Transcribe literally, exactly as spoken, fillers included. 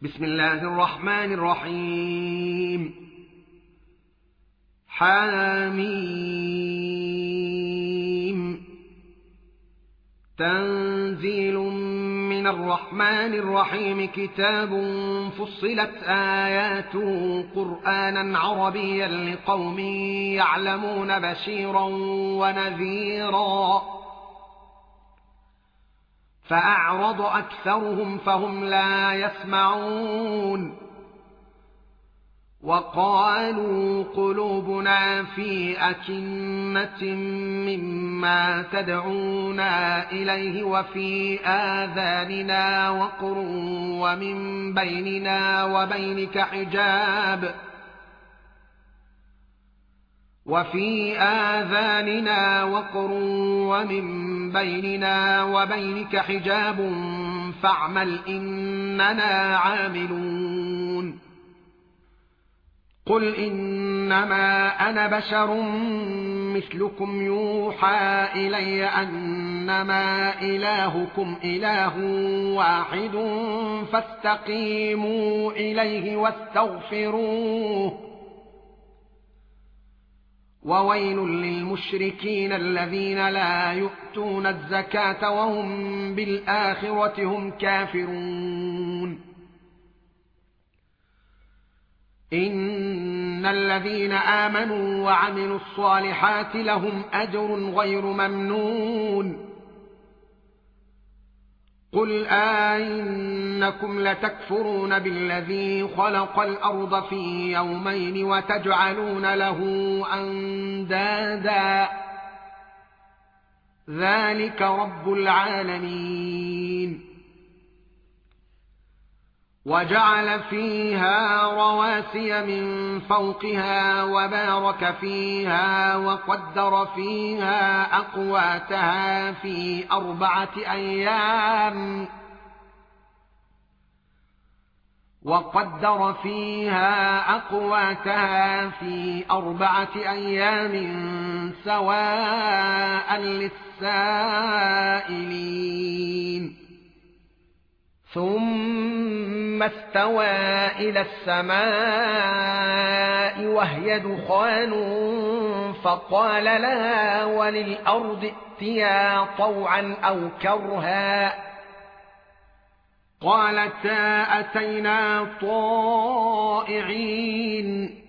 بسم الله الرحمن الرحيم. حميم. تنزيل من الرحمن الرحيم. كتاب فصلت آياته قرآنا عربيا لقوم يعلمون بشيرا ونذيرا، فأعرض أكثرهم فهم لا يسمعون. وقالوا قلوبنا في أكنة مما تدعونا إليه وفي آذاننا وقر ومن بيننا وبينك حجاب وفي آذاننا وقر ومن بيننا وبينك حجاب فاعمل إننا عاملون. قل إنما أنا بشر مثلكم يوحى إلي أنما إلهكم إله واحد فاستقيموا إليه واستغفروه. وويل للمشركين الذين لا يؤتون الزكاة وهم بالآخرة هم كافرون. إن الذين آمنوا وعملوا الصالحات لهم أجر غير ممنون. قل أئنكم لتكفرون بالذي خلق الأرض في يومين وتجعلون له أندادا ذلك رب العالمين. وجعل فيها رواسي من فوقها وبارك فيها وقدر فيها أقواتها في أربعة أيام وقدر فيها أقواتها في أربعة أيام سواء للسائلين. ثم استوى إلى السماء وهي دخان فقال لها وللأرض ائتيا طوعا أو كرها قالتا أتينا طائعين.